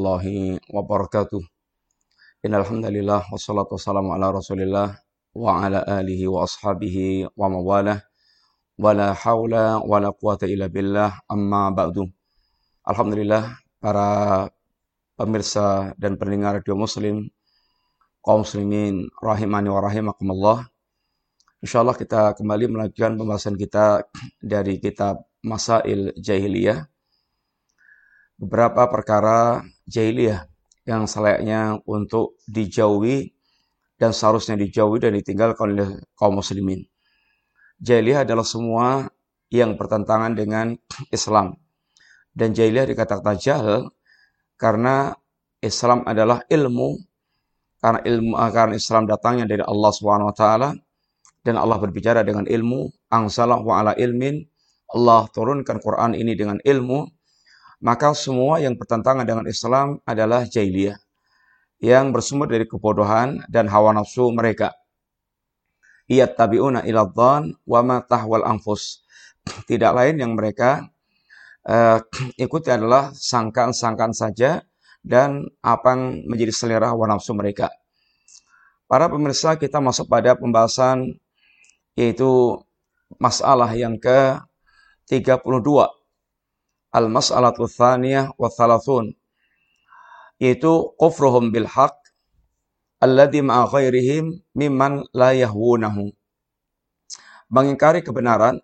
warahmatullahi wabarakatuh. Innal hamdalillah wassalatu wassalamu ala Rasulillah wa ala alihi wa ashabihi wa mawalah. Wala haula wala quwata illa billah, amma ba'du. Alhamdulillah, para pemirsa dan pendengar radio Muslim, kaum muslimin rahimani wa rahimakumullah. Insyaallah kita kembali melanjutkan pembahasan kita dari kitab Masail Jahiliyah. Beberapa perkara jahiliyah yang selayaknya untuk dijauhi dan seharusnya dijauhi dan ditinggalkan oleh kaum muslimin. Jahiliyah adalah semua yang bertentangan dengan Islam. Dan jahiliyah dikatakan jahil karena Islam adalah ilmu, karena Islam datangnya dari Allah SWT, dan Allah berbicara dengan ilmu. Anzalahu ala ilmin, Allah turunkan Quran ini dengan ilmu. Maka semua yang bertentangan dengan Islam adalah jahiliyah, yang bersumber dari kebodohan dan hawa nafsu mereka. Yattabi'una ila dhann wa ma tahwal anfus. Tidak lain yang mereka ikuti adalah sangkaan-sangkaan saja dan apa yang menjadi selera hawa nafsu mereka. Para pemirsa, kita masuk pada pembahasan yaitu masalah yang ke-32. Al-mas'alatu tsaniyah wa thalathun, yaitu kufruhum bil haqq alladhi ma'a ghairihim mimman la yahwunahu. Mengingkari kebenaran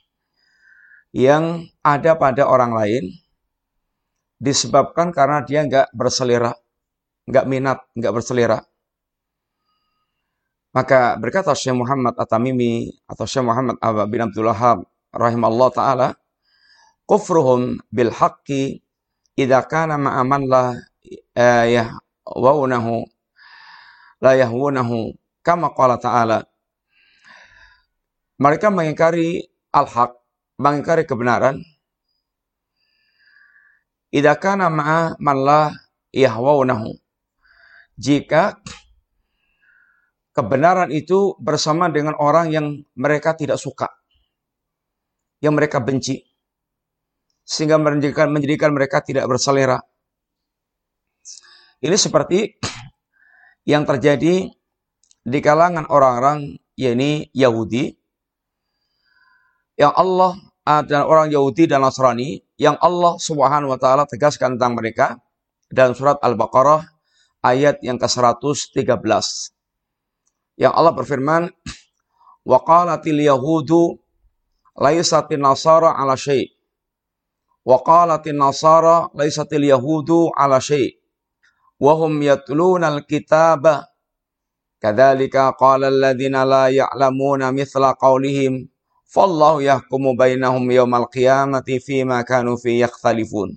yang ada pada orang lain disebabkan karena dia enggak berselera, enggak minat, enggak berselera. Maka berkata Syekh Muhammad At-Tamimi atau Syekh Muhammad bin Abdul Wahhab rahimallahu taala, kufruhum bil haqqi idza kana ma'aman la yahwunahu kama qala ta'ala. Mereka mengingkari al-haq, mengingkari kebenaran, idza kana ma'aman la yahwunahu, jika kebenaran itu bersama dengan orang yang mereka tidak suka, yang mereka benci, sehingga menjadikan mereka tidak berselera. Ini seperti yang terjadi di kalangan orang-orang yakni Yahudi, yang Allah dan orang Yahudi dan Nasrani yang Allah Subhanahu wa taala tegaskan tentang mereka dalam surat Al-Baqarah ayat yang ke-113. Yang Allah berfirman, wa qalatil yahudu laisatin nasara ala syai'. Wa qalatin nasara laisatil yahudu ala syai' wa hum yatluna al-kitaba kadzalika qala alladziina la ya'lamuna mithla qaulihim fallahu yahkumu bainahum yaumal qiyamati fima kanu fi yakhtalifun.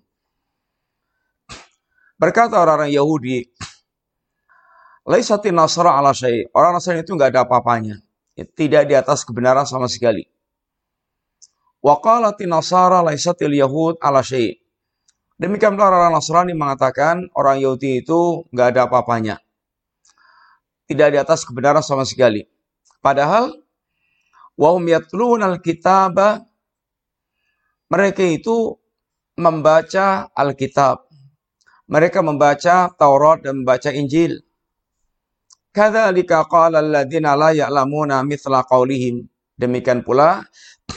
Berkata orang-orang Yahudi, laisatin nasara ala syai', orang Nasrani itu enggak ada apa-apanya, tidak di atas kebenaran sama sekali. Wa qalatin nasara laisatil yahud ala syai'. Demikian pula orang Nasrani mengatakan orang Yahudi itu enggak ada apa-apanya, tidak di atas kebenaran sama sekali. Padahal wa hum yatlunal kitaba, mereka itu membaca Alkitab, mereka membaca Taurat dan membaca Injil. Kadzalika qala alladziina la ya'lamuna mithla qaulihim. Demikian pula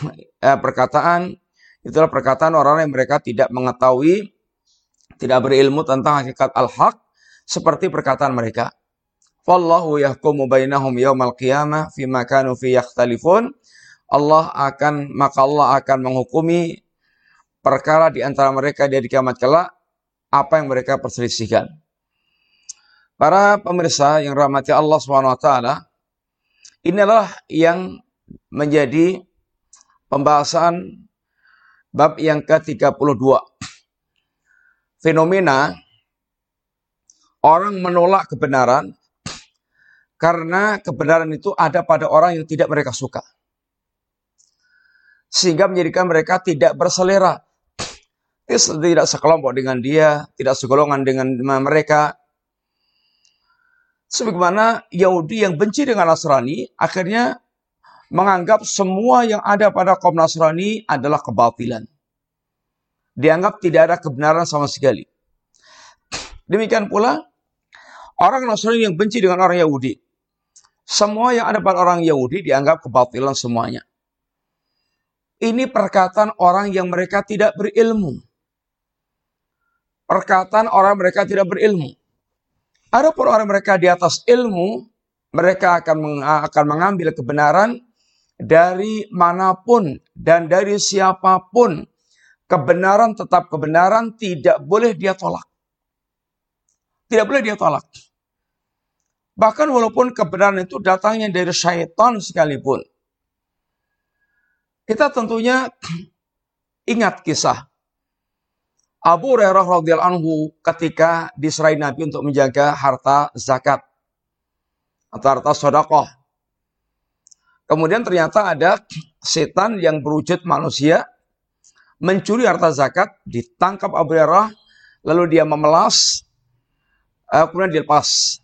itulah perkataan orang yang mereka tidak mengetahui, tidak berilmu tentang hakikat al-haq, seperti perkataan mereka. Wallahu yahkumu bainahum yaumal qiyamah fima kanu fi yakhtalifun. Maka Allah akan menghukumi perkara di antara mereka di hari kiamat kelak apa yang mereka perselisihkan. Para pemirsa yang rahmati Allah SWT, inilah yang menjadi pembahasan bab yang ke-32. Fenomena orang menolak kebenaran karena kebenaran itu ada pada orang yang tidak mereka suka, sehingga menjadikan mereka tidak berselera, tidak sekelompok dengan dia, tidak segolongan dengan mereka. Sebagaimana Yahudi yang benci dengan Nasrani akhirnya menganggap semua yang ada pada kaum Nasrani adalah kebatilan. Dianggap tidak ada kebenaran sama sekali. Demikian pula orang Nasrani yang benci dengan orang Yahudi. Semua yang ada pada orang Yahudi dianggap kebatilan semuanya. Ini perkataan orang yang mereka tidak berilmu. Perkataan orang mereka tidak berilmu. Adapun orang mereka di atas ilmu, mereka akan mengambil kebenaran dari manapun dan dari siapapun. Kebenaran tetap kebenaran, tidak boleh dia tolak. Tidak boleh dia tolak. Bahkan walaupun kebenaran itu datangnya dari syaitan sekalipun. Kita tentunya ingat kisah Abu Hurairah radhiyallahu anhu ketika diserai Nabi untuk menjaga harta zakat atau harta sedekah. Kemudian ternyata ada setan yang berwujud manusia mencuri harta zakat, ditangkap Abu Hurairah, lalu dia memelas, kemudian dilepas.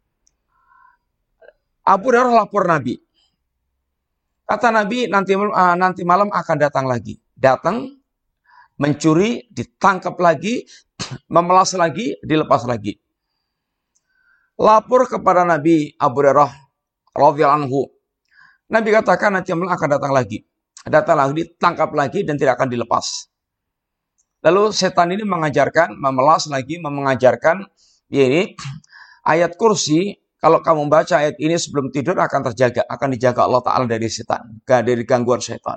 Abu Hurairah lapor Nabi. Kata Nabi, nanti malam akan datang lagi. Datang, mencuri, ditangkap lagi, memelas lagi, dilepas lagi. Lapor kepada Nabi Abu Hurairah radhiyallahu anhu. Nabi katakan nanti malam akan datang lagi. Datang lagi, ditangkap lagi, dan tidak akan dilepas. Lalu setan ini memelas lagi, mengajarkan, ini ayat kursi. Kalau kamu baca ayat ini sebelum tidur akan dijaga Allah Ta'ala dari setan, dari gangguan setan.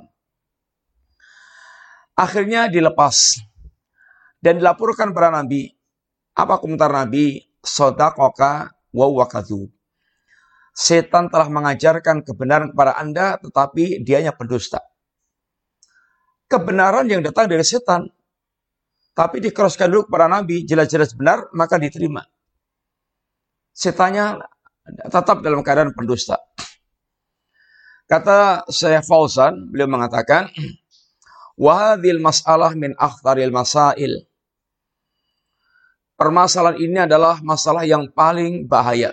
Akhirnya dilepas dan dilaporkan kepada Nabi. Apa komentar Nabi? Shadaqaka wa huwa kadzdzub. Setan telah mengajarkan kebenaran kepada Anda, tetapi dianya pendusta. Kebenaran yang datang dari setan, tapi dikeroskan dulu kepada Nabi, jelas-jelas benar, maka diterima. Setannya tetap dalam keadaan pendusta. Kata Syekh Fauzan, beliau mengatakan, wa hadhil mas'alah min akhtaril masail. Permasalahan ini adalah masalah yang paling bahaya.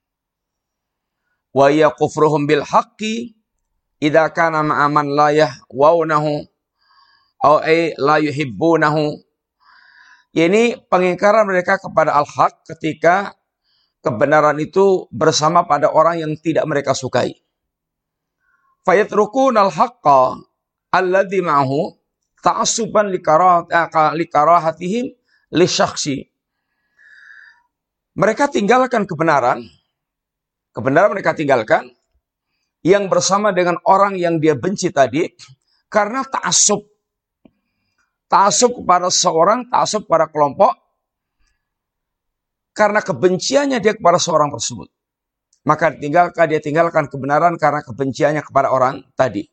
Wa ya kufruhum bil haqqi idza kana ma'aman la yahwaunahu aw la yuhibbunahu. Ini pengingkaran mereka kepada al-haq ketika kebenaran itu bersama pada orang yang tidak mereka sukai. Fayatrukuna al-haqqa alladhi ma'ahu ta'assuban likarahatihim li syakhsi. Mereka tinggalkan kebenaran mereka tinggalkan yang bersama dengan orang yang dia benci tadi karena ta'assub kepada seorang, ta'assub pada kelompok, karena kebenciannya dia kepada seorang tersebut. Maka dia tinggalkan kebenaran karena kebenciannya kepada orang tadi.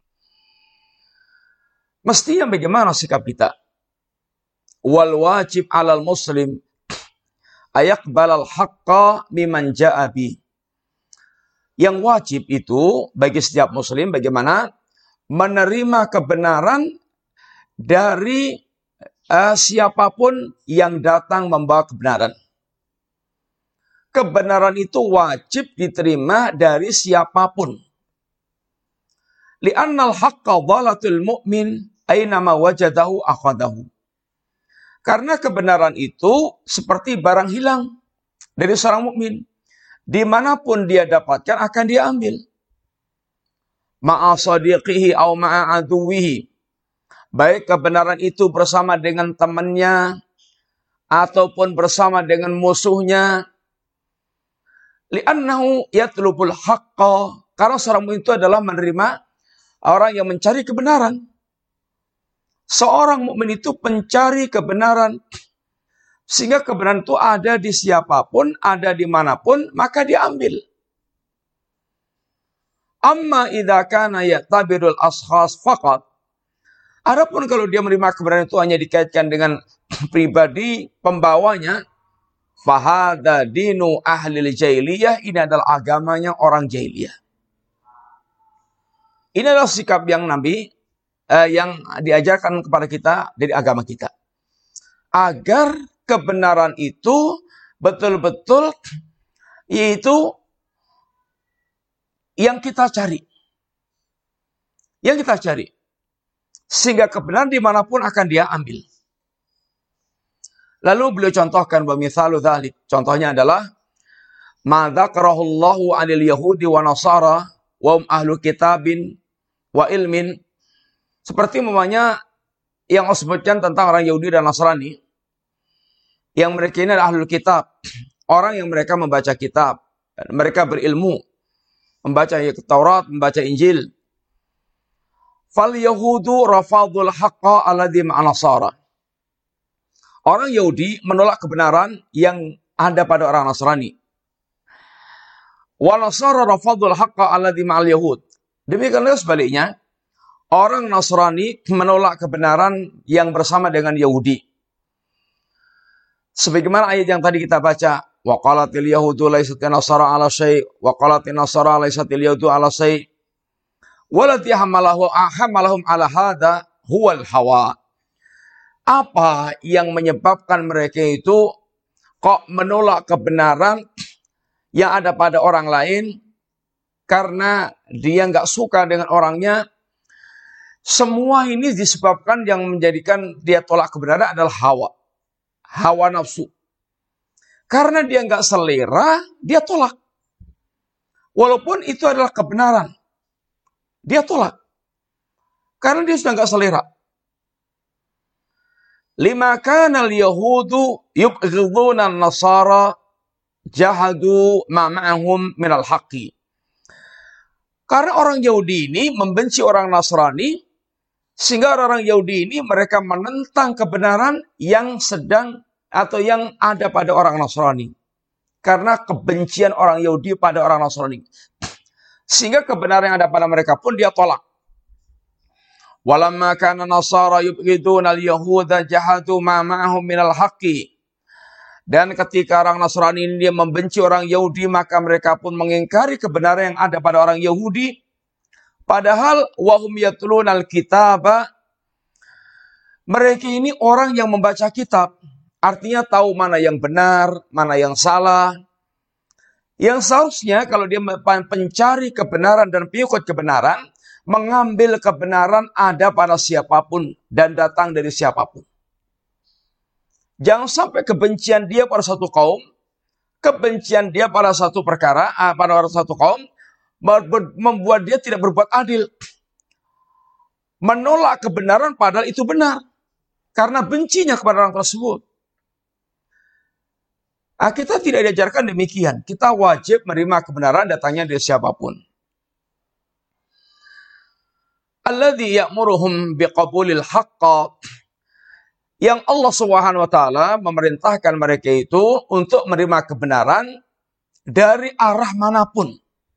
Mestinya bagaimana sikap kita? Wal wajib 'alal muslim ayaqbalal haqqa mimman ja'a bi. Yang wajib itu bagi setiap muslim bagaimana menerima kebenaran dari siapapun yang datang membawa kebenaran. Kebenaran itu wajib diterima dari siapapun. Li'annal haqqa dhalatul mu'min aynama wajadahu akhadahu. Karena kebenaran itu seperti barang hilang dari seorang mukmin. Dimanapun dia dapatkan akan dia ambil. Ma'a sadiqihi au ma'a aduwihi. Baik kebenaran itu bersama dengan temannya ataupun bersama dengan musuhnya. Li'annahu yatlubul haqqa. Karena seorang mukmin itu adalah menerima orang yang mencari kebenaran. Seorang mukmin itu pencari kebenaran. Sehingga kebenaran itu ada di siapapun, ada di manapun, maka diambil. Amma idza kana ya'tabirul ashkhas faqat. Adapun kalau dia menerima kebenaran itu hanya dikaitkan dengan pribadi pembawanya, fahada dinu ahlil jahiliyah, ini adalah agamanya orang jahiliyah. Ini adalah sikap yang Nabi yang diajarkan kepada kita dari agama kita. Agar kebenaran itu betul-betul yaitu yang kita cari. Yang kita cari. Sehingga kebenaran dimanapun akan dia ambil. Lalu beliau contohkan bahwa mithalu dzalik. Contohnya adalah ma dzakarahullahu 'anil yahudi wa nasara wa hum ahlu kitabin wa ilmin. Seperti umpamanya yang Allah sebutkan tentang orang Yahudi dan Nasrani, yang mereka ini adalah ahlul kitab, orang yang mereka membaca kitab, mereka berilmu, membaca Taurat, membaca Injil. Fal yahudu rafadul haqqa alladhi ma'a nasara. Orang Yahudi menolak kebenaran yang ada pada orang Nasrani. Wa nasara rafadul haqqa alladhi ma'al yahud. Demikianlah sebaliknya, orang Nasrani menolak kebenaran yang bersama dengan Yahudi. Sebagaimana ayat yang tadi kita baca, wa qalatil yahudu laysatin nasara ala syai' wa qalatin nasara laysatil yahudu ala syai' walati hamalahum ala hada huwal hawa. Apa yang menyebabkan mereka itu kok menolak kebenaran yang ada pada orang lain karena dia nggak suka dengan orangnya? Semua ini disebabkan yang menjadikan dia tolak kebenaran adalah hawa nafsu. Karena dia nggak selera, dia tolak. Walaupun itu adalah kebenaran, dia tolak. Karena dia sudah nggak selera. Lima kana al-yahudu yubghiduna an-nasara jahadu ma ma'ahum minal haqqi. Karena orang Yahudi ini membenci orang Nasrani, sehingga orang Yahudi ini mereka menentang kebenaran yang sedang atau yang ada pada orang Nasrani. Karena kebencian orang Yahudi pada orang Nasrani. Sehingga kebenaran yang ada pada mereka pun dia tolak. Walamma kana nasara yubghiduna al-yahuda jahadu ma ma'ahum minal haqqi. Dan ketika orang Nasrani ini dia membenci orang Yahudi, maka mereka pun mengingkari kebenaran yang ada pada orang Yahudi. Padahal wahum yatlunal kitaba, mereka ini orang yang membaca kitab, artinya tahu mana yang benar, mana yang salah. Yang seharusnya kalau dia pencari kebenaran dan pengikut kebenaran, mengambil kebenaran ada pada siapapun dan datang dari siapapun. Jangan sampai kebencian dia pada satu kaum, kebencian dia pada satu perkara, pada satu kaum, membuat dia tidak berbuat adil. Menolak kebenaran padahal itu benar. Karena bencinya kepada orang tersebut. Kita tidak diajarkan demikian. Kita wajib menerima kebenaran datangnya dari siapapun. Alladzi ya'muruhum biqabulil haqqa. Yang Allah Subhanahu wa taala memerintahkan mereka itu untuk menerima kebenaran dari arah manapun.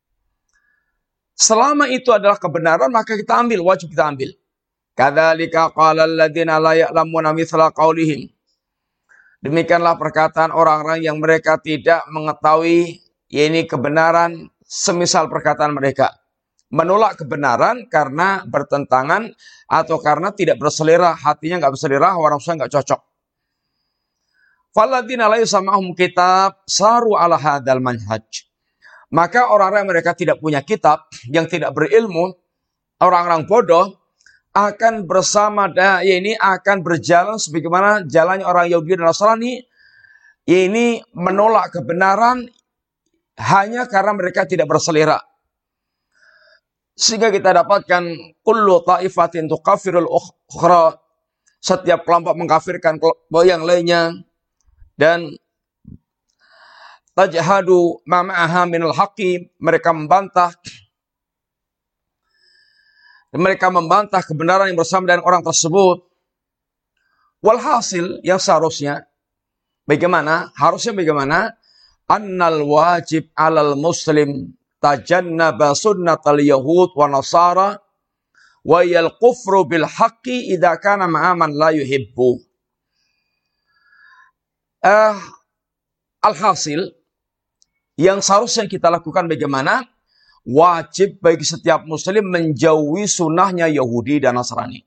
Selama itu adalah kebenaran, maka kita ambil, wajib kita ambil. Kadzalika qala alladziina la ya'lamuna mithla qaulihim. Demikianlah perkataan orang-orang yang mereka tidak mengetahui yakni kebenaran semisal perkataan mereka. Menolak kebenaran karena bertentangan atau karena tidak berselera, hatinya nggak berselera, orang nggak cocok. Falladzina laisa ma'hum kitab saru ala hadzal manhaj. Maka orang-orang yang mereka tidak punya kitab, yang tidak berilmu, orang-orang bodoh, akan bersama ini akan berjalan sebagaimana jalannya orang Yahudi dan Nasrani, ini menolak kebenaran hanya karena mereka tidak berselera. Sehingga kita dapatkan kullu ta'ifatin tukaffirul ukhra, setiap kelompok mengkafirkan kelompok yang lainnya, dan tajhadu ma ma'aha minal haqqi, mereka membantah kebenaran yang bersama dengan orang tersebut. Walhasil yang seharusnya bagaimana? Harusnya bagaimana? Annal wajib 'alal muslim tajannaba sunnatal yahud wa nasara wa yal kufru bil haqqi idza kana ma'aman la yuhibbu. Alhasil yang seharusnya kita lakukan bagaimana? Wajib bagi setiap muslim menjauhi sunnahnya Yahudi dan Nasrani.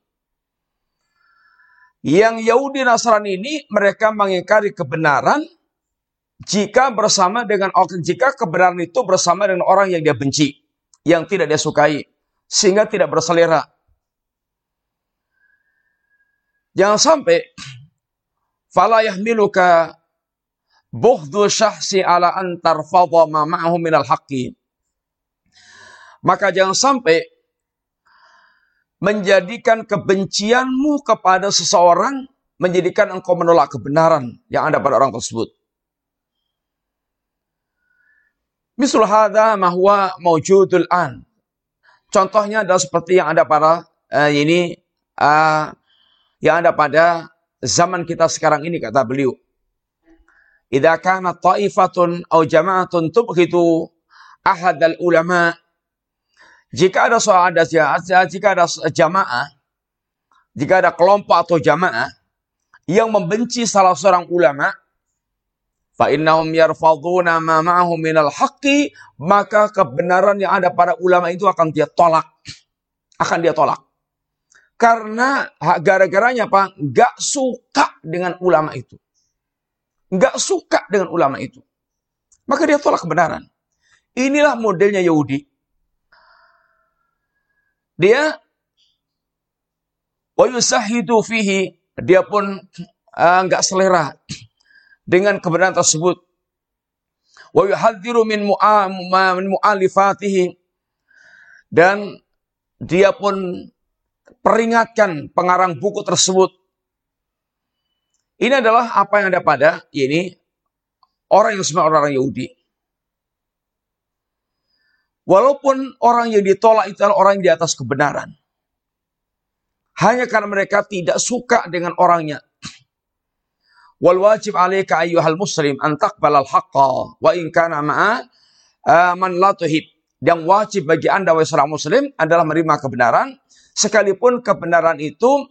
Yang Yahudi dan Nasrani ini mereka mengingkari kebenaran jika kebenaran itu bersama dengan orang yang dia benci, yang tidak dia sukai, sehingga tidak berselera. Jangan sampai fala yahmiluka bughdhu syahsi ala an tarfadha ma ma'ahu minal haqqi. Maka jangan sampai menjadikan kebencianmu kepada seseorang menjadikan engkau menolak kebenaran yang ada pada orang tersebut. Misal hadza ma huwa mawjudul an. Contohnya adalah seperti yang ada pada yang ada pada zaman kita sekarang ini, kata beliau. Idza kana ta'ifatun aw jama'atun tubghidu ahadal ulama. Jika ada jamaah, jika ada kelompok atau jamaah yang membenci salah seorang ulama, fa innahum yarfaduna ma ma'ahum minal haqqi, maka kebenaran yang ada pada ulama itu akan dia tolak. Karena gara-garanya apa? Enggak suka dengan ulama itu. Maka dia tolak kebenaran. Inilah modelnya Yahudi. Dia wa yusahidu fihi, dia pun enggak selera dengan kebenaran tersebut. Wa yuhadziru min mu'alifatihi, dan dia pun peringatkan pengarang buku tersebut. Ini adalah apa yang ada pada orang yang sebenarnya orang Yahudi. Walaupun orang yang ditolak itu adalah orang yang di atas kebenaran, hanya karena mereka tidak suka dengan orangnya. Wal wajib 'alaika ayyuhal muslim an taqbalal haqqa wa in kana ma'a man la tuhib. Yang wajib bagi Anda wahai seorang muslim adalah menerima kebenaran, sekalipun kebenaran itu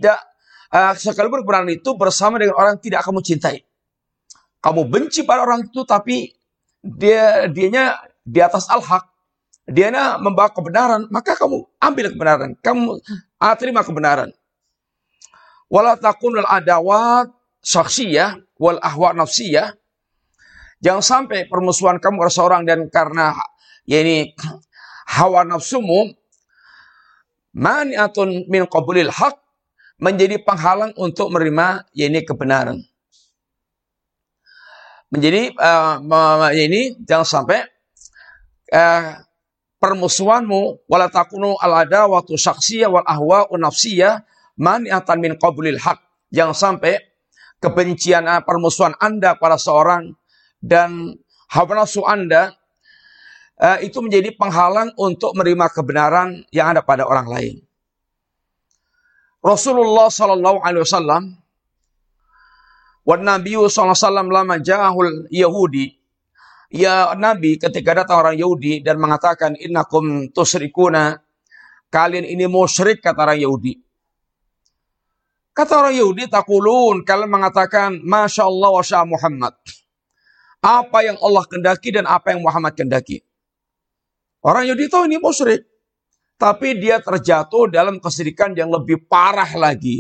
bersama dengan orang yang tidak kamu cintai. Kamu benci pada orang itu, tapi dianya di atas al-haq, dianya membawa kebenaran, maka kamu ambil kebenaran, kamu terima kebenaran. Wala takunul adawat syakhsiyah wal ahwa nafsiyah. Jangan sampai permusuhan kamu kepada seorang dan karena hawa nafsumu mani'atun min qabulil haq, menjadi penghalang untuk menerima kebenaran. Menjadi jangan sampai permusuhanmu wala takunu al adawatu syakhsiyah wal ahwa nafsiyah mani'atan min qabulil haq. Jangan sampai kebencian, permusuhan Anda pada seorang dan hawa nafsu Anda itu menjadi penghalang untuk menerima kebenaran yang ada pada orang lain. Rasulullah sallallahu alaihi wasallam wan nabiyyu sallallahu alaihi wasallam lama ja'ahul yahudi. Ya Nabi, ketika datang orang Yahudi dan mengatakan innakum tusyrikuna, kalian ini musyrik, kata orang Yahudi. Kata orang Yahudi, taqulun, kalian mengatakan Masya Allah wa sya Muhammad. Apa yang Allah kendaki dan apa yang Muhammad kendaki. Orang Yahudi tahu ini musyrik, tapi dia terjatuh dalam kesyirikan yang lebih parah lagi.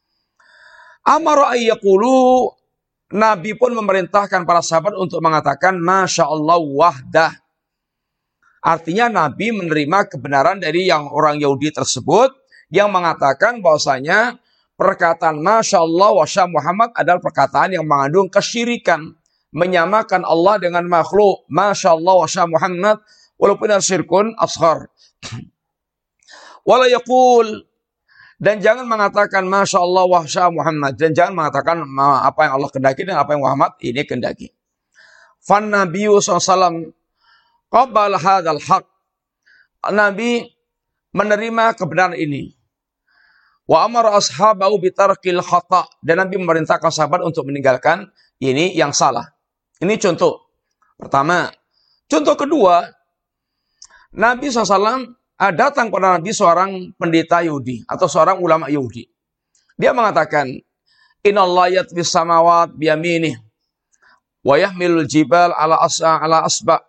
Amara ayyaqulu, Nabi pun memerintahkan para sahabat untuk mengatakan Masya Allah wahdah. Artinya Nabi menerima kebenaran dari yang orang Yahudi tersebut yang mengatakan bahwasanya perkataan Masya Allah wa sya Muhammad adalah perkataan yang mengandung kesyirikan. Menyamakan Allah dengan makhluk. Masya Allah wa sya Muhammad walaupun syirkun ashar. Wala yaqul, dan jangan mengatakan Masya Allah wa sya Muhammad, dan jangan mengatakan apa yang Allah kendaki dan apa yang Muhammad ini kendaki. Fan Nabiyyu SAW qabala hadzal haq. Nabi menerima kebenaran ini. Wa amara ashabahu bitarkil khata, dan Nabi memerintahkan sahabat untuk meninggalkan ini yang salah. Ini contoh pertama. Contoh kedua, Nabi SAW datang kepada Nabi seorang pendeta Yahudi atau seorang ulama Yahudi. Dia mengatakan, Innallaha yatwis samawat biyaminih wa yahmilul jibal ala asba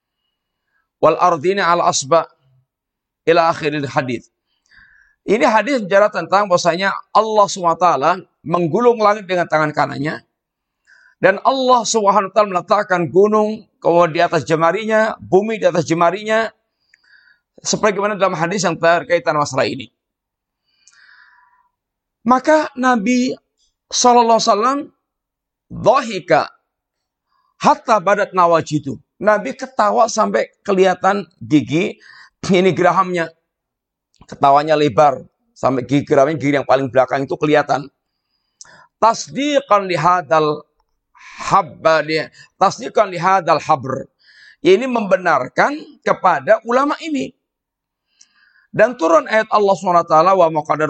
wal ardina ala asba ila akhiril hadits. Ini hadis bicara tentang bahwasanya Allah SWT menggulung langit dengan tangan kanannya, dan Allah SWT meletakkan gunung di atas jemarinya, bumi di atas jemarinya, sebagaimana dalam hadis yang terkaitan masalah ini. Maka Nabi sallallahu alaihi wasallam dhahika hatta badat nawajidu. Nabi ketawa sampai kelihatan gigi ini gerahamnya. Ketawanya lebar sampai gigi gerahamnya, gigi yang paling belakang itu kelihatan. Tasdiqan lihadal habba dia. Tasdiqan lihadal habr. Ini membenarkan kepada ulama ini. Dan turun ayat Allah SWT, wa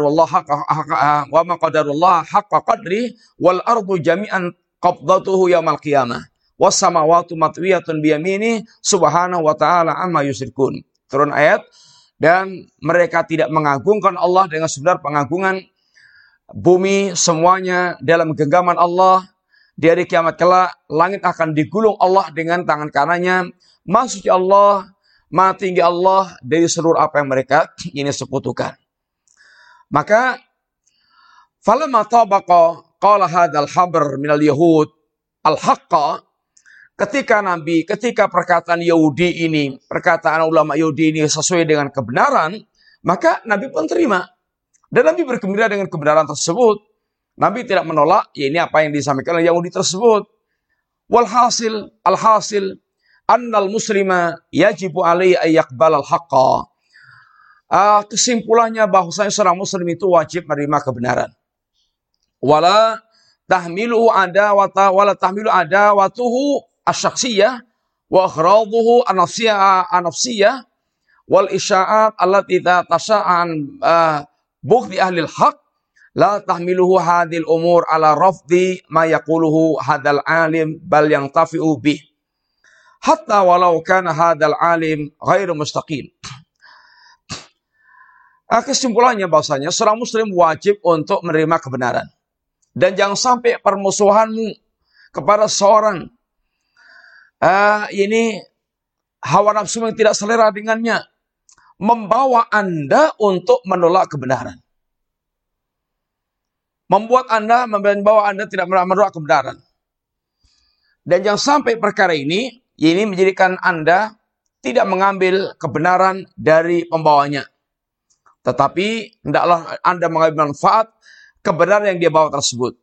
ma qadarullah haqqa qadri wal ardu jami'an qabdatuhu yaumal qiyamah was samawati matwiyatun biyamini subhanahu wa ta'ala amma yusyrikun. Turun ayat, dan mereka tidak mengagungkan Allah dengan sebenar pengagungan. Bumi semuanya dalam genggaman Allah. Di hari kiamat kelak, langit akan digulung Allah dengan tangan kanannya. Maksudnya Allah, maha tinggi Allah dari seluruh apa yang mereka ini sekutukan. Maka falamma tabaqa qala hadzal habr minal yahud al-haqqa, ketika perkataan Yahudi ini, perkataan ulama Yahudi ini sesuai dengan kebenaran, maka Nabi pun terima. Dan Nabi bergembira dengan kebenaran tersebut. Nabi tidak menolak, ya ini apa yang disampaikan oleh Yahudi tersebut. Walhasil, alhasil, annal muslima yajibu alaihi ayyaqbalal haqqa. Kesimpulannya bahwasanya seorang muslim itu wajib menerima kebenaran. Wala tahmilu adawatuhu asyaksiyah wa aghraduhu anafsiyah wal isya'at allati tasa'an bughdi ahli al-haq la tahmiluhu hadhil umur ala rafdi ma yaquluhu hadal alim bal yantafi'u bih hatta walau kana hadal alim ghairu mustaqim. Kesimpulannya bahwasanya seorang muslim wajib untuk menerima kebenaran. Dan jangan sampai permusuhanmu kepada seorang ini hawa nafsu yang tidak selera dengannya membawa Anda untuk menolak kebenaran. Membawa Anda tidak menolak kebenaran. Dan jangan sampai perkara ini menjadikan Anda tidak mengambil kebenaran dari pembawanya. Tetapi hendaklah Anda mengambil manfaat kebenaran yang dia bawa tersebut.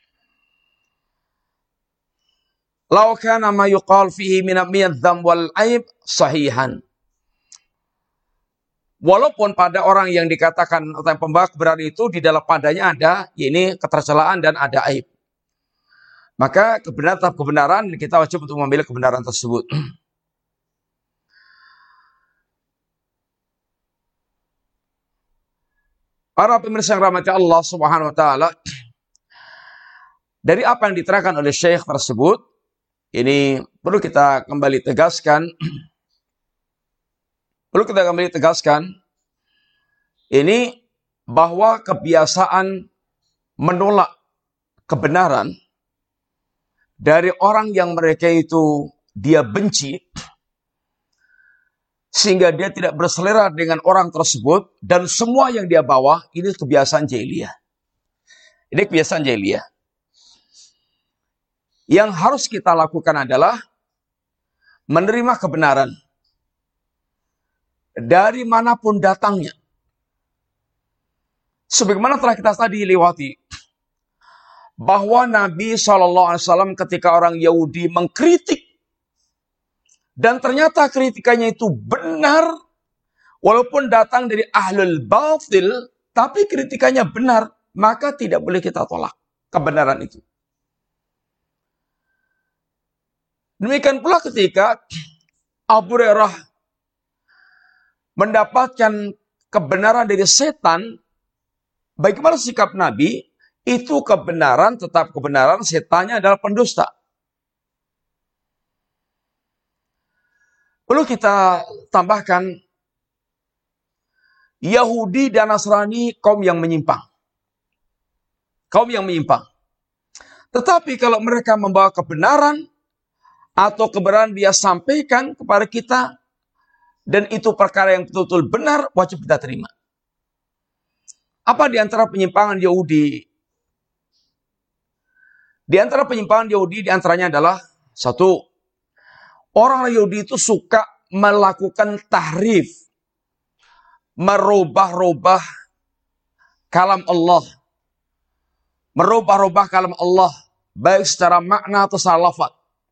Lau kana ma yuqal fihi min dzam wal aib sahihan. Walaupun pada orang yang dikatakan tentang pembawa kebenaran itu di dalam padanya ada ketercelaan dan ada aib. Maka kebenaran kita wajib untuk mengambil kebenaran tersebut. Para pemirsa yang rahmati Allah Subhanahu wa taala, dari apa yang diterangkan oleh Syekh tersebut, ini perlu kita kembali tegaskan. Ini bahwa kebiasaan menolak kebenaran dari orang yang mereka itu dia benci, sehingga dia tidak berselera dengan orang tersebut, dan semua yang dia bawa, ini kebiasaan jahiliyah. Ini kebiasaan jahiliyah. Yang harus kita lakukan adalah menerima kebenaran dari manapun datangnya. Sebagaimana telah kita tadi lewati, bahwa Nabi SAW ketika orang Yahudi mengkritik, dan ternyata kritikannya itu benar, walaupun datang dari ahlul batil, tapi kritikannya benar, maka tidak boleh kita tolak kebenaran itu. Demikian pula ketika Abu Hurairah mendapatkan kebenaran dari setan, bagaimana sikap Nabi? Itu kebenaran, tetap kebenaran, setannya adalah pendusta. Perlu kita tambahkan, Yahudi dan Nasrani kaum yang menyimpang. Kaum yang menyimpang. Tetapi kalau mereka membawa kebenaran, atau kebenaran dia sampaikan kepada kita, dan itu perkara yang betul-betul benar, wajib kita terima. Apa di antara penyimpangan Yahudi? Di antara penyimpangan Yahudi, di antaranya adalah, satu, orang Yahudi itu suka melakukan tahrif, merubah-rubah kalam Allah, merubah-rubah kalam Allah, baik secara makna atau secara lafaz.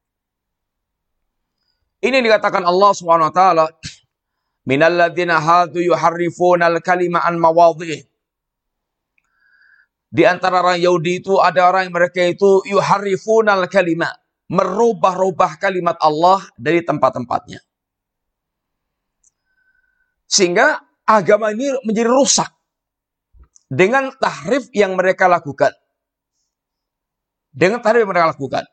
Ini dikatakan Allah Subhanahu wa taala, minal ladzina hadu yuharrifunal kalima an mawadhi'i. Di antara orang Yahudi itu ada orang yang mereka itu yuharrifunal kalima, merubah-rubah kalimat Allah dari tempat-tempatnya. Sehingga agama ini menjadi rusak dengan tahrif yang mereka lakukan. Dengan tahrif yang mereka lakukan.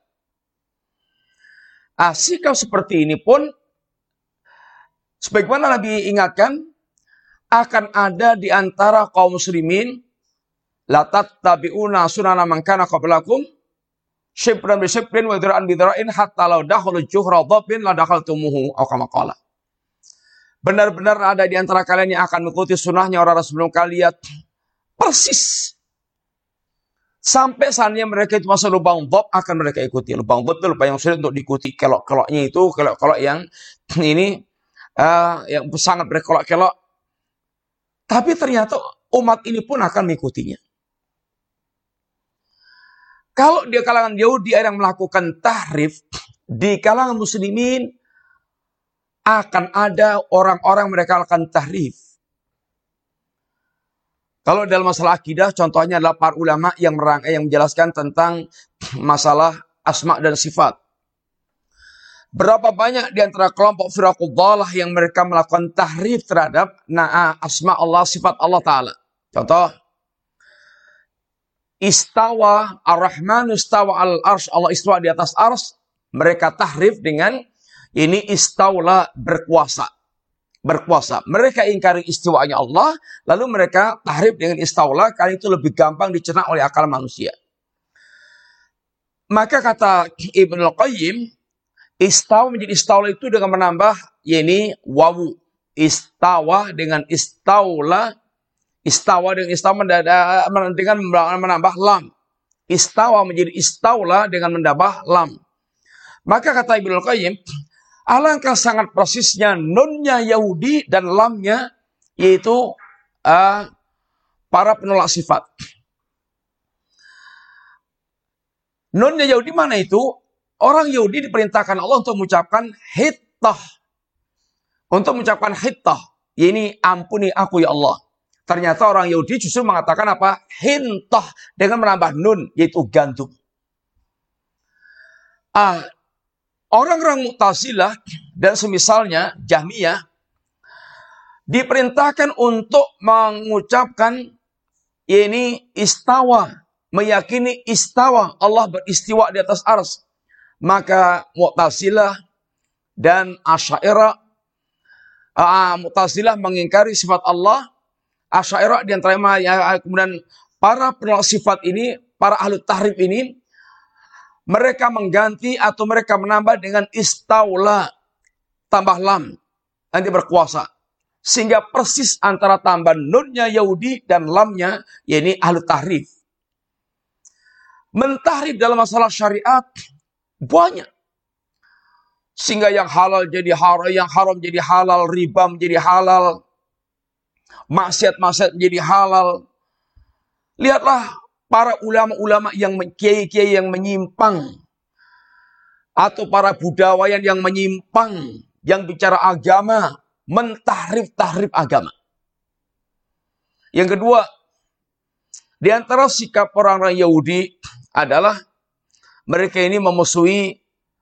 Sikap seperti ini pun, sebagaimana Nabi ingatkan, akan ada di antara kaum muslimin, la tattabi'una sunana man kana qablakum, shibran bi shibrin wa dhira'an bi dhira'in hatta law dakhalu juhra dhabbin la dakhaltumuhu aw kama qala. Benar-benar ada di antara kalian yang akan mengikuti sunnahnya orang-orang sebelum kalian, persis. Sampai saatnya mereka itu masuk lubang dhab, akan mereka ikuti. Lubang dhab itu lubang yang sulit untuk diikuti. Kelok-keloknya itu, kelok-kelok yang ini, yang sangat berkelok-kelok. Tapi ternyata umat ini pun akan mengikutinya. Kalau di kalangan Yahudi ada yang melakukan tahrif, di kalangan muslimin akan ada orang-orang mereka akan tahrif. Kalau dalam masalah akidah, contohnya adalah para ulama yang menjelaskan tentang masalah asma dan sifat. Berapa banyak di antara kelompok firaqud dhalah yang mereka melakukan tahrif terhadap asma Allah, sifat Allah Ta'ala. Contoh, istawa ar-Rahmanu istawa al-arsh, Allah istawa di atas arsh, mereka tahrif dengan ini istaula berkuasa. Mereka ingkari istiwanya Allah, lalu mereka tahrif dengan istaula, karena itu lebih gampang dicerna oleh akal manusia. Maka kata Ibnu Qayyim, istawa menjadi istaula itu dengan menambah wawu. Istawa dengan istaula, istawa dengan istawa dengan menambah lam. Istawa menjadi istaula dengan menambah lam. Maka kata Ibnu Qayyim, alangkah sangat persisnya nunnya Yahudi dan lamnya, yaitu para penolak sifat. Nunnya Yahudi mana itu? Orang Yahudi diperintahkan Allah untuk mengucapkan hittah. Untuk mengucapkan hittah. Ini ampuni aku ya Allah. Ternyata orang Yahudi justru mengatakan apa? Hintah dengan menambah nun, yaitu gandum. Orang-orang Mu'tazilah dan semisalnya Jahmiyah diperintahkan untuk mengucapkan ini istawa, meyakini istawa, Allah beristiwa di atas arsy. Maka Mu'tazilah dan Asy'ariyah, Mu'tazilah mengingkari sifat Allah, Asy'ariyah di antaranya, kemudian para penolak sifat ini, para ahli tahrif ini, mereka mengganti atau mereka menambah dengan istaula, tambah lam, nanti berkuasa. Sehingga persis antara tambah nunnya Yahudi dan lamnya, yakni ahli tahrif. Mentahrif dalam masalah syariat banyak. Sehingga yang halal jadi haram, yang haram jadi halal, riba menjadi halal, maksiat-maksiat menjadi halal. Lihatlah para ulama-ulama yang kiai-kiai yang menyimpang, atau para budayawan yang menyimpang, yang bicara agama, mentahrif-tahrif agama. Yang kedua, di antara sikap orang-orang Yahudi adalah mereka ini memusuhi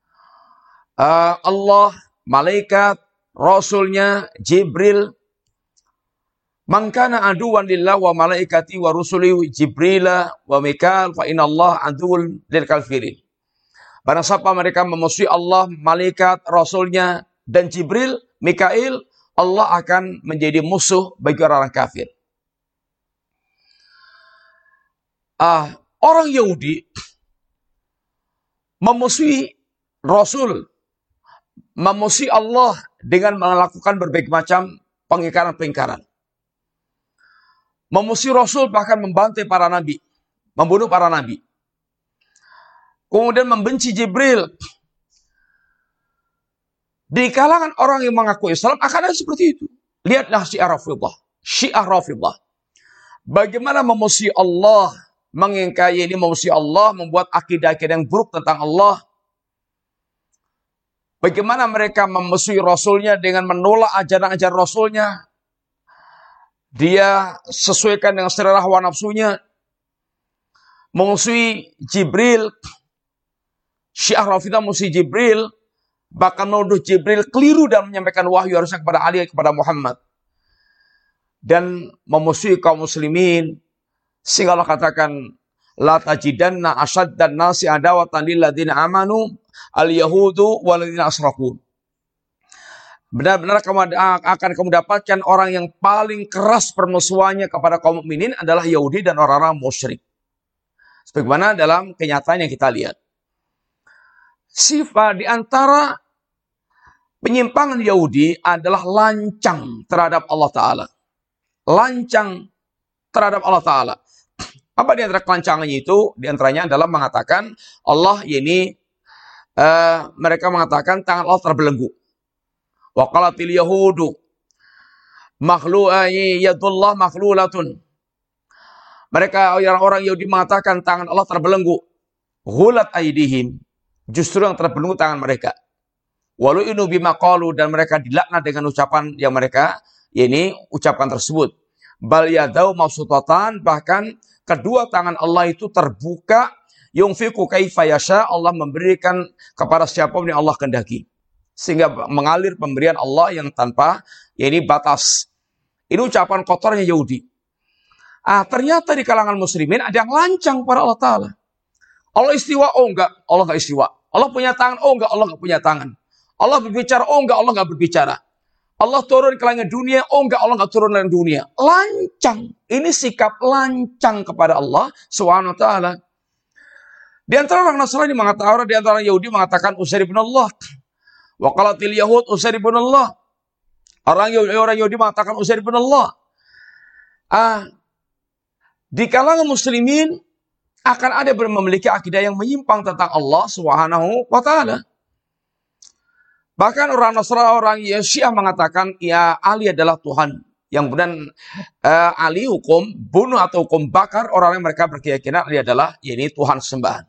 Allah, malaikat, Rasulnya, Jibril. Man kana aduwan lillah wa malaikati wa rusuli Jibrila wa Mikail fa inna Allah aduwwun lil kafirin. Barang siapa mereka memusuhi Allah, malaikat, Rasulnya, dan Jibril, Mikail, Allah akan menjadi musuh bagi orang-orang kafir. Orang Yahudi memusuhi Rasul, memusuhi Allah dengan melakukan berbagai macam pengingkaran-pengingkaran. Memusuhi Rasul, bahkan membantai para nabi, membunuh para nabi. Kemudian membenci Jibril. Di kalangan orang yang mengaku Islam akan ada seperti itu. Lihatlah Syiah Rafidhah. Bagaimana memusuhi Allah, mengingkari ini memusuhi Allah, membuat akidah-akidah yang buruk tentang Allah. Bagaimana mereka memusuhi Rasulnya dengan menolak ajaran-ajaran Rasulnya. Dia sesuaikan dengan selera hawa nafsunya. Memusuhi Jibril. Syiah Rafidah memusuhi Jibril. Bahkan menuduh Jibril keliru dan menyampaikan wahyu harusnya kepada Ali, kepada Muhammad. Dan memusuhi kaum muslimin. Sehingga Allah katakan, la tajidanna asyaddan nasi adawatan lil ladzina amanu al-yahudu wal ladzina asyraku. Benar-benar akan kamu dapatkan orang yang paling keras permusuhannya kepada kaum mukminin adalah Yahudi dan orang-orang musyrik. Sebagaimana dalam kenyataan yang kita lihat. Sifat di antara penyimpangan Yahudi adalah lancang terhadap Allah Ta'ala. Lancang terhadap Allah Ta'ala. Apa di antara kelancangannya itu? Di antaranya adalah mengatakan Allah ini, mereka mengatakan tangan Allah terbelenggu. Wa qalatil yahudu yadullah makhlulatun. Mereka orang-orang Yahudi mengatakan tangan Allah terbelenggu. Ghulat aidihim. Justru yang terbelenggu tangan mereka. Walau inu bima qalu, dan mereka dilaknat dengan ucapan yang mereka ini ucapkan tersebut. Bal yadau mabsutatan, bahkan kedua tangan Allah itu terbuka, yunfiqu kaifa yasha, Allah memberikan kepada siapapun yang Allah kehendaki. Sehingga mengalir pemberian Allah yang tanpa ini batas. Ini ucapan kotornya Yahudi. Ternyata di kalangan muslimin ada yang lancang kepada Allah Ta'ala. Allah istiwa, oh enggak, Allah enggak istiwa. Allah punya tangan, oh enggak, Allah enggak punya tangan. Allah berbicara, oh enggak, Allah enggak berbicara. Allah turun ke langit dunia, oh enggak, Allah enggak turun ke langit dunia. Lancang. Ini sikap lancang kepada Allah Subhanahu wa Ta'ala. Di antara orang Nasrani mengatakan, di antara orang Yahudi mengatakan Uzair ibn Allah. Wa qalatil Yahud Uzair ibn Allah. Orang Yahudi mengatakan Uzair ibn Allah. Di kalangan muslimin akan ada yang memiliki akidah yang menyimpang tentang Allah Subhanahu wa Ta'ala. Bahkan orang Nasrani, orang Syiah mengatakan ya Ali adalah Tuhan. Yang kemudian Ali hukum bunuh atau hukum bakar orang yang mereka berkeyakinan Ali adalah ini Tuhan sembahan.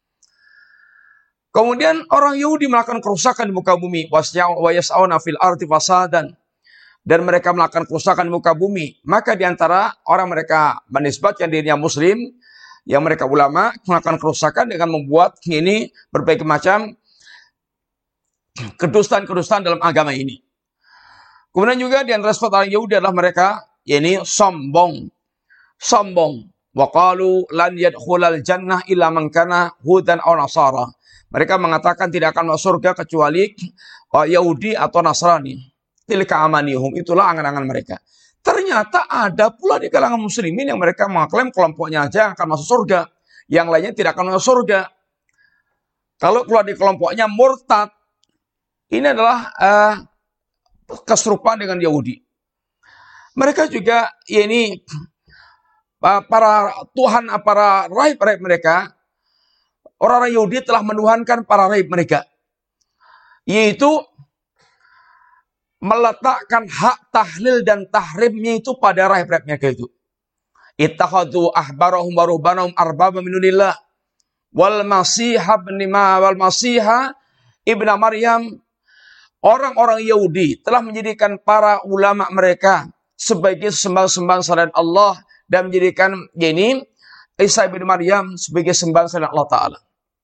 Kemudian orang Yahudi melakukan kerusakan di muka bumi, wayas'auna fil ardi fasadan, dan mereka melakukan kerusakan di muka bumi. Maka di antara orang mereka menisbatkan dirinya muslim, yang mereka ulama melakukan kerusakan dengan membuat ini berbagai macam kedustaan-kedustaan dalam agama ini. Kemudian juga di antara sifat orang Yahudi adalah mereka ini sombong. Sombong. Wa qalu lan yadkhulal jannah illa man kana hudan aw nasara. Mereka mengatakan tidak akan masuk surga kecuali Yahudi atau Nasrani. Tilka amanihum, itulah angan-angan mereka. Ternyata ada pula di kalangan muslimin yang mereka mengklaim kelompoknya aja yang akan masuk surga. Yang lainnya tidak akan masuk surga. Kalau keluar di kelompoknya murtad, ini adalah keserupaan dengan Yahudi. Mereka juga ini para Tuhan, para rahib-rahib mereka, orang-orang Yahudi telah menuhankan para rahib mereka. Yaitu meletakkan hak tahlil dan tahrimnya itu pada rahib-rahib mereka itu. Ittakhadhu ahbarahum wa ruhbanahum arbaba min dunillah wal masiha ibnu Maryam. Orang-orang Yahudi telah menjadikan para ulama mereka sebagai sembah-sembahan selain Allah dan menjadikan ini Isa bin Maryam sebagai sembahan selain Allah Ta'ala.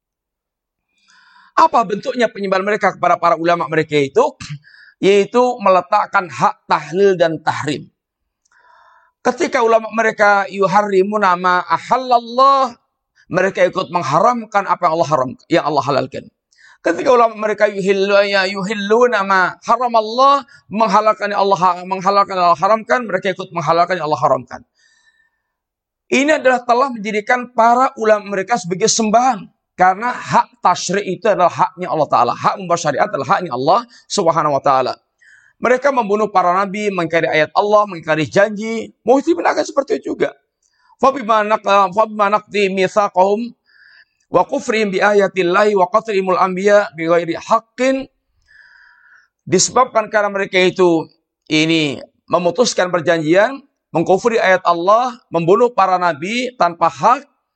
Apa bentuknya penyembahan mereka kepada para ulama mereka itu? Yaitu meletakkan hak tahlil dan tahrim. Ketika ulama mereka yuharrimu nama ahallallah, mereka ikut mengharamkan apa yang Allah halalkan. Ketika ulama mereka yuhillu nama haramallah, menghalalkan yang Allah haramkan, mereka ikut menghalalkan yang Allah haramkan. Ini adalah telah menjadikan para ulama mereka sebagai sembahan. Karena hak tasyri' itu adalah haknya Allah Ta'ala. Hak membuat syariat adalah haknya Allah Subhanahu wa Ta'ala. Mereka membunuh para nabi, mengingkari ayat Allah, mengingkari janji. Muhtimin akan seperti itu juga. Fabima naqdi mitsaqahum wa kufrihim bi ayatillahi wa qatlihimul anbiya bi ghairi haqqin. Disebabkan karena mereka itu ini memutuskan perjanjian, mengkufri ayat Allah, membunuh para nabi tanpa hak,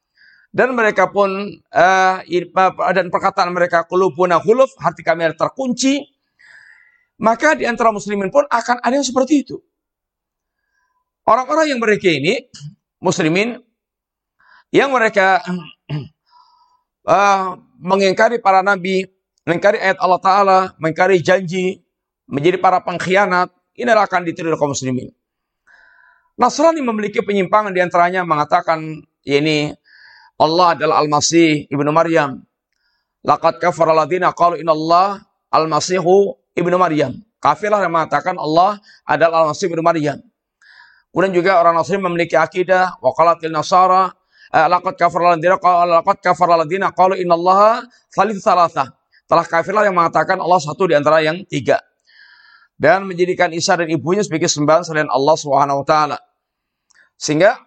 Dan mereka pun dan perkataan mereka qulubuna ghuluf, hati kami terkunci. Maka di antara muslimin pun akan ada yang seperti itu. Orang-orang yang mereka ini muslimin yang mereka mengingkari para nabi, mengingkari ayat Allah Ta'ala, mengingkari janji, menjadi para pengkhianat, inilah akan ditiru kaum muslimin. Nasrani memiliki penyimpangan di antaranya mengatakan ini Allah adalah Al-Masih Ibnu Maryam. Laqad kafara alladziina qalu innallaha al-Masihu Ibnu Maryam. Kafirlah yang mengatakan Allah adalah Al-Masih Ibnu Maryam. Kemudian juga orang Nasrani memiliki akidah wa qalatil nasara laqad kafara alladziina qalu innallaha tsalitsu tsalatsa. Telah kafirlah yang mengatakan Allah satu di antara yang tiga. Dan menjadikan Isa dan ibunya sebagai sembahan selain Allah Subhanahu wa taala. Sehingga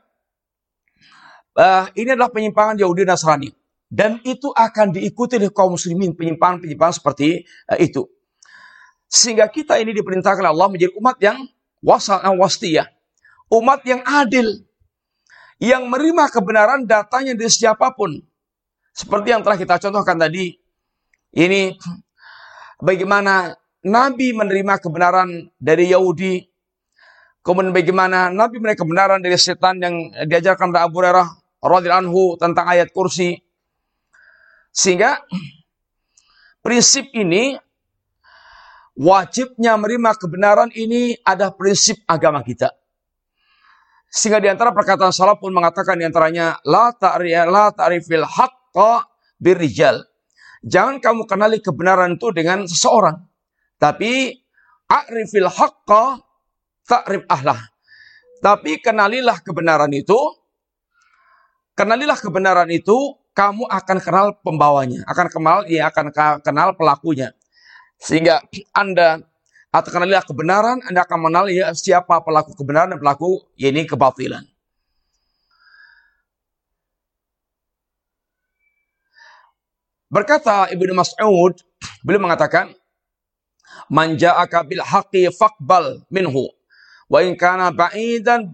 ini adalah penyimpangan Yahudi Nasrani. Dan itu akan diikuti oleh kaum muslimin, penyimpangan-penyimpangan seperti itu. Sehingga kita ini diperintahkan oleh Allah menjadi umat yang wastiyah. Umat yang adil. Yang menerima kebenaran datanya dari siapapun. Seperti yang telah kita contohkan tadi. Ini bagaimana Nabi menerima kebenaran dari Yahudi. Kemudian bagaimana Nabi menerima kebenaran dari setan yang diajarkan oleh Abu Hurairah radhiyallahu anhu tentang ayat kursi. Sehingga prinsip ini, wajibnya menerima kebenaran ini adalah prinsip agama kita. Sehingga di antara perkataan salaf pun mengatakan di antaranya la ta'rifil haqqa birrijal. Jangan kamu kenali kebenaran itu dengan seseorang, tapi a'rifil haqqa ta'rif ahlah. Tapi kenalilah kebenaran itu, kamu akan kenal pembawanya, akan kenal pelakunya. Sehingga Anda atau kenalilah kebenaran, Anda akan mengenal siapa pelaku kebenaran dan pelaku ini kebatilan. Berkata Ibnu Mas'ud, beliau mengatakan, "Man ja'aka bil haqqi faqbal minhu, wa in kana ba'idan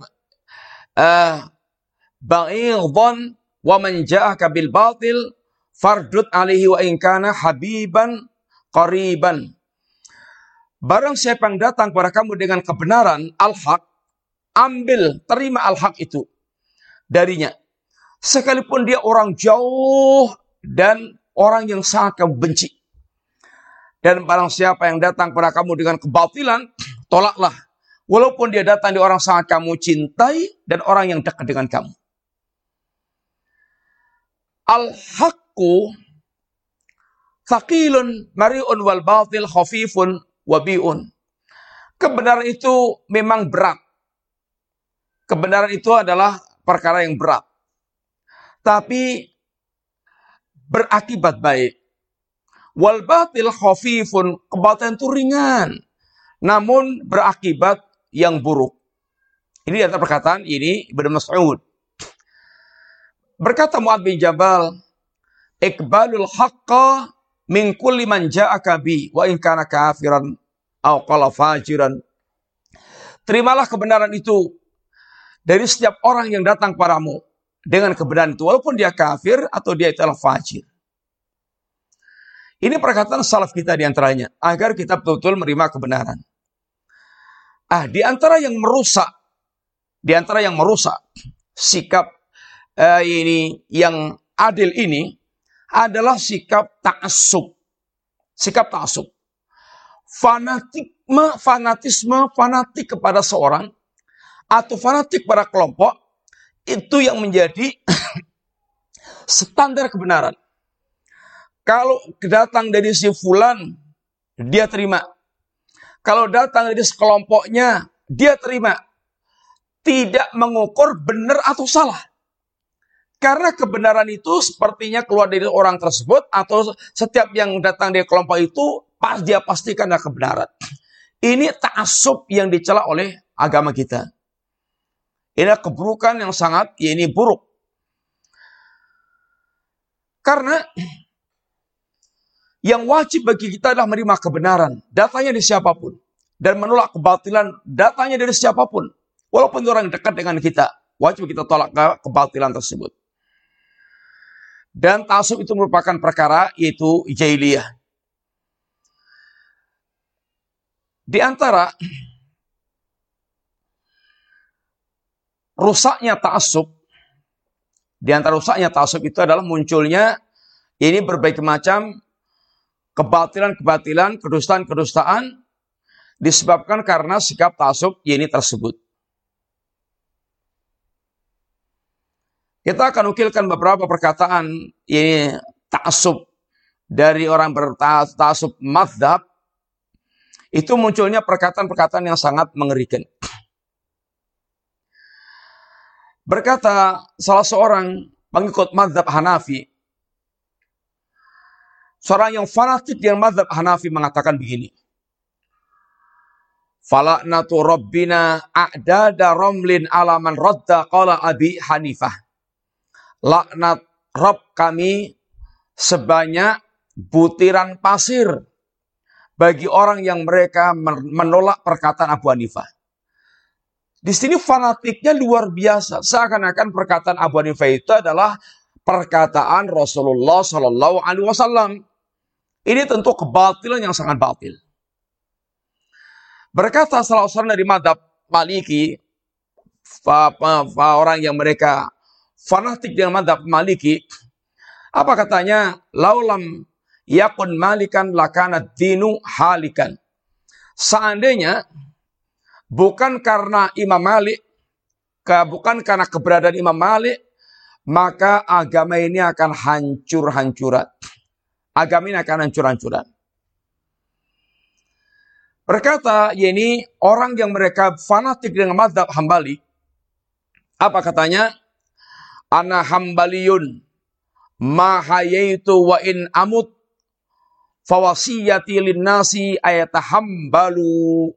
ba'idan, wa man ja'aka bil batil fardud alaihi wa in kana habiban qariban." Barang siapa yang datang kepada kamu dengan kebenaran al-haq, ambil, terima al-haq itu darinya. Sekalipun dia orang jauh dan orang yang sangat kamu benci. Dan barang siapa yang datang kepada kamu dengan kebatilan, tolaklah. Walaupun dia datang di orang sangat kamu cintai dan orang yang dekat dengan kamu. Al-haqqu thaqilun mari'un wal batil khafifun wabi'un. Kebenaran itu memang berat. Kebenaran itu adalah perkara yang berat. Tapi berakibat baik. Wal batil khafifun, kebatilan itu ringan, namun berakibat yang buruk. Ini antara perkataan ini Ibnu Mas'ud. Berkata Mu'adz bin Jabal, "Iqbalul haqqa min kulli man ja'aka bi wa in kana kafiran aw qala fajiran." Terimalah kebenaran itu dari setiap orang yang datang padamu dengan kebenaran itu, walaupun dia kafir atau dia adalah fajir. Ini perkataan salaf kita di antaranya, agar kita betul-betul menerima kebenaran. Di antara yang merusak sikap ini yang adil ini adalah sikap ta'assub. Sikap ta'assub. Fanatik kepada seorang atau fanatik pada kelompok itu yang menjadi standar kebenaran. Kalau datang dari si fulan, dia terima. Kalau datang dari sekelompoknya, dia terima. Tidak mengukur benar atau salah. Karena kebenaran itu sepertinya keluar dari orang tersebut, atau setiap yang datang dari kelompok itu, dia pastikan ada kebenaran. Ini ta'assub yang dicela oleh agama kita. Ini keburukan yang sangat, ini buruk. Karena yang wajib bagi kita adalah menerima kebenaran, datanya dari siapapun. Dan menolak kebatilan, datanya dari siapapun. Walaupun orang dekat dengan kita, wajib kita tolak kebatilan tersebut. Dan ta'assub itu merupakan perkara yaitu jahiliyah. Di antara rusaknya ta'assub, itu adalah munculnya ini berbagai macam kebatilan-kebatilan, kedustaan-kedustaan disebabkan karena sikap ta'assub ini tersebut. Kita akan ukilkan beberapa perkataan ini ta'assub dari orang berta'assub madzhab. Itu munculnya perkataan-perkataan yang sangat mengerikan. Berkata salah seorang pengikut madzhab Hanafi, seorang yang fanatik dengan madzhab Hanafi mengatakan begini. Fala'natu rabbina a'dada ramlin ala man radda qala Abi Hanifah. Laknat Rabb kami sebanyak butiran pasir bagi orang yang mereka menolak perkataan Abu Hanifah. Di sini fanatiknya luar biasa. Seakan-akan perkataan Abu Hanifah itu adalah perkataan Rasulullah Sallallahu Alaihi Wasallam. Ini tentu kebatilan yang sangat batil. Berkata salah seorang dari madhab Maliki, orang yang mereka fanatik dengan madhab Maliki, apa katanya? Laulam yakun malikan lakana dinu halikan. Seandainya bukan karena Imam Malik, bukan karena keberadaan Imam Malik, maka agama ini akan hancur-hancuran. Agama ini akan hancur-hancuran. Berkata, ini orang yang mereka fanatik dengan mazhab Hambali, apa katanya? Ana hambaliyun ma hayaitu wa in amut fawasiyati linnasi ayatahambalu.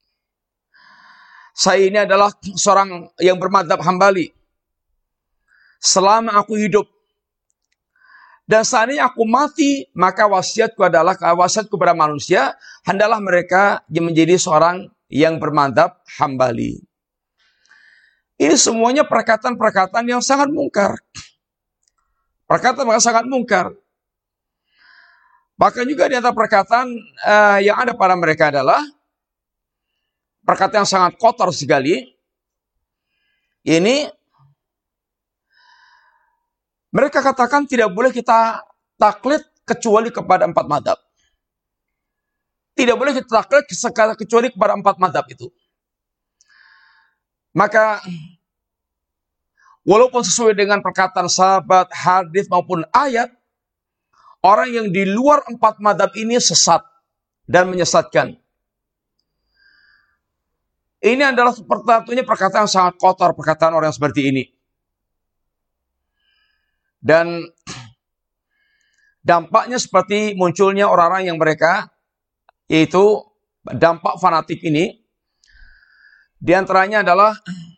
Saya ini adalah seorang yang bermadzhab Hambali. Selama aku hidup dan seandainya aku mati, maka wasiatku adalah wasiat kepada manusia, hendaklah mereka menjadi seorang yang bermadzhab Hambali. Ini semuanya perkataan-perkataan yang sangat mungkar. Perkataan yang sangat mungkar. Bahkan juga di antara perkataan yang ada pada mereka adalah perkataan yang sangat kotor sekali. Ini mereka katakan tidak boleh kita taklid kecuali kepada 4 mazhab. Tidak boleh kita taklid kecuali kepada 4 mazhab itu. Maka walaupun sesuai dengan perkataan sahabat, hadis maupun ayat, orang yang di luar 4 mazhab ini sesat dan menyesatkan. Ini adalah satu-satunya perkataan yang sangat kotor, perkataan orang yang seperti ini. Dan dampaknya seperti munculnya orang-orang yang mereka, yaitu dampak fanatik ini, di antaranya adalah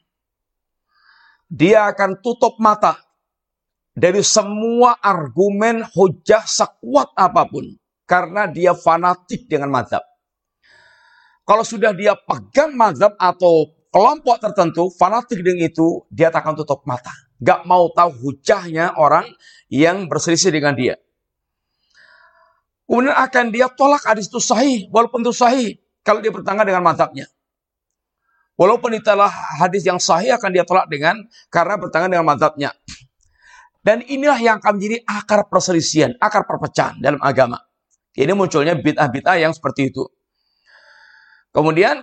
dia akan tutup mata dari semua argumen hujah sekuat apapun. Karena dia fanatik dengan mazhab. Kalau sudah dia pegang mazhab atau kelompok tertentu, fanatik dengan itu, dia akan tutup mata. Gak mau tahu hujahnya orang yang berselisih dengan dia. Kemudian akan dia tolak hadis itu sahih, walaupun itu sahih, kalau dia bertentangan dengan mazhabnya. Walaupun itulah hadis yang sahih akan dia tolak karena bertentangan dengan mazhabnya. Dan inilah yang akan menjadi akar perselisihan, akar perpecahan dalam agama. Ini munculnya bid'ah-bid'ah yang seperti itu. Kemudian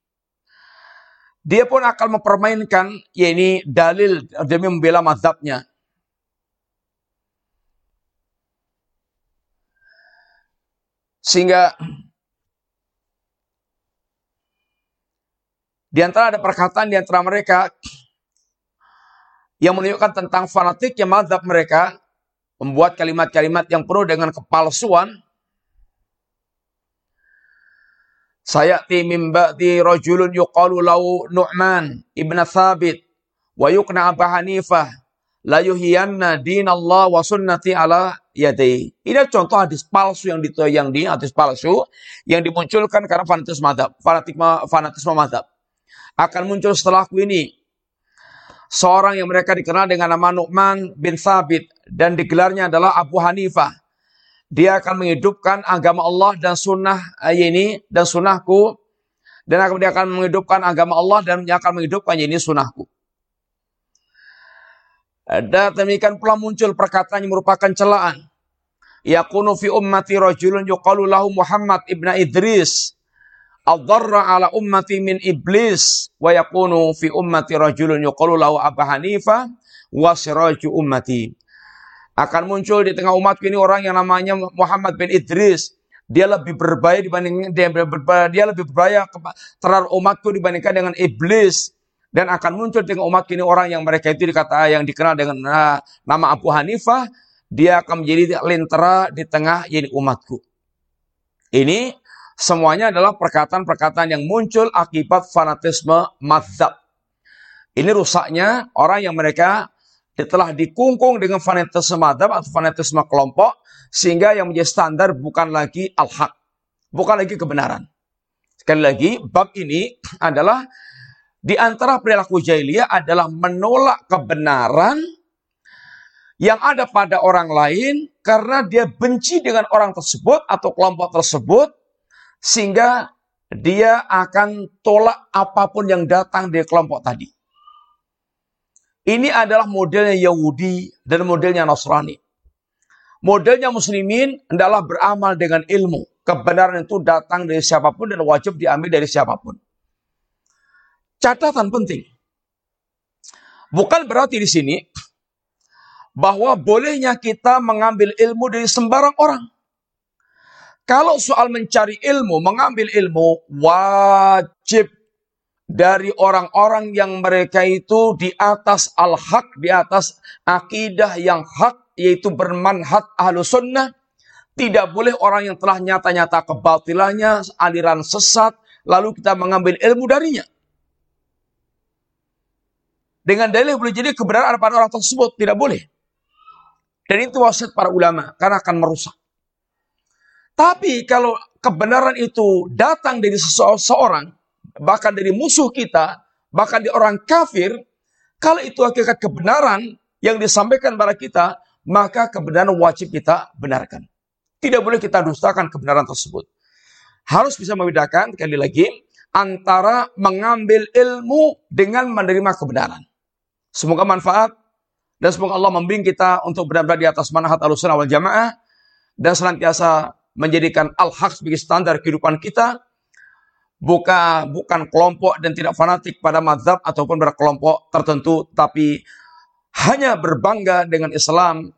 dia pun akan mempermainkan yakni dalil demi membela mazhabnya. Sehingga di antara ada perkataan di antara mereka yang menunjukkan tentang fanatiknya mazhab mereka, membuat kalimat-kalimat yang penuh dengan kepalsuan. Sayati min ba'di rajulun yuqalu lahu Nu'man ibn Thabit wa yuqna Abu Hanifah la yuhiyanna dinallah wa sunnati ala yadai. Ini contoh hadis palsu hadis palsu yang dimunculkan karena fanatisme mazhab, fanatisme mazhab. Akan muncul setelahku ini seorang yang mereka dikenal dengan nama Nu'man bin Thabit dan digelarnya adalah Abu Hanifah. Dia akan menghidupkan agama Allah dan sunnah ini dan sunnahku, dan dia akan menghidupkan agama Allah dan dia akan menghidupkan ini sunnahku. Dan demikian pula muncul perkataan yang merupakan celaan. Yakunu fi ummati rajulun yuqalu lahu Muhammad ibn Idris ad-darra ala ummati min iblis, wa yakunu fi ummati rajulun yuqalu lahu Abu Hanifah wa siraju ummati. Akan muncul di tengah umatku ini orang yang namanya Muhammad bin Idris. Dia lebih berbahaya terhadap umatku dibandingkan dengan iblis. Dan akan muncul di tengah umatku ini orang yang mereka itu yang dikenal dengan nama Abu Hanifah. Dia akan menjadi lentera di tengah ini umatku. Ini semuanya adalah perkataan-perkataan yang muncul akibat fanatisme mazhab. Ini rusaknya orang yang mereka telah dikungkung dengan fanatisme mazhab atau fanatisme kelompok, sehingga yang menjadi standar bukan lagi al-haq, bukan lagi kebenaran. Sekali lagi, bab ini adalah di antara perilaku jahiliyah adalah menolak kebenaran yang ada pada orang lain karena dia benci dengan orang tersebut atau kelompok tersebut, sehingga dia akan tolak apapun yang datang dari kelompok tadi. Ini adalah modelnya Yahudi dan modelnya Nasrani. Modelnya Muslimin adalah beramal dengan ilmu. Kebenaran itu datang dari siapapun dan wajib diambil dari siapapun. Catatan penting. Bukan berarti di sini bahwa bolehnya kita mengambil ilmu dari sembarang orang. Kalau soal mencari ilmu, mengambil ilmu, wajib dari orang-orang yang mereka itu di atas al-haq, di atas akidah yang hak, yaitu bermanhaj Ahlus Sunnah. Tidak boleh orang yang telah nyata-nyata kebatilannya, aliran sesat, lalu kita mengambil ilmu darinya. Dengan dalil boleh jadi kebenaran pada orang tersebut, tidak boleh. Dan itu wasiat para ulama, karena akan merusak. Tapi kalau kebenaran itu datang dari seseorang, bahkan dari musuh kita, bahkan dari orang kafir, kalau itu hakikat kebenaran yang disampaikan kepada kita, maka kebenaran wajib kita benarkan. Tidak boleh kita dustakan kebenaran tersebut. Harus bisa membedakan, sekali lagi, antara mengambil ilmu dengan menerima kebenaran. Semoga manfaat, dan semoga Allah membimbing kita untuk benar-benar di atas manhaj Ahlussunnah wal Jamaah, dan senantiasa menjadikan al-haq sebagai standar kehidupan kita, bukan kelompok dan tidak fanatik pada mazhab ataupun berkelompok tertentu, tapi hanya berbangga dengan Islam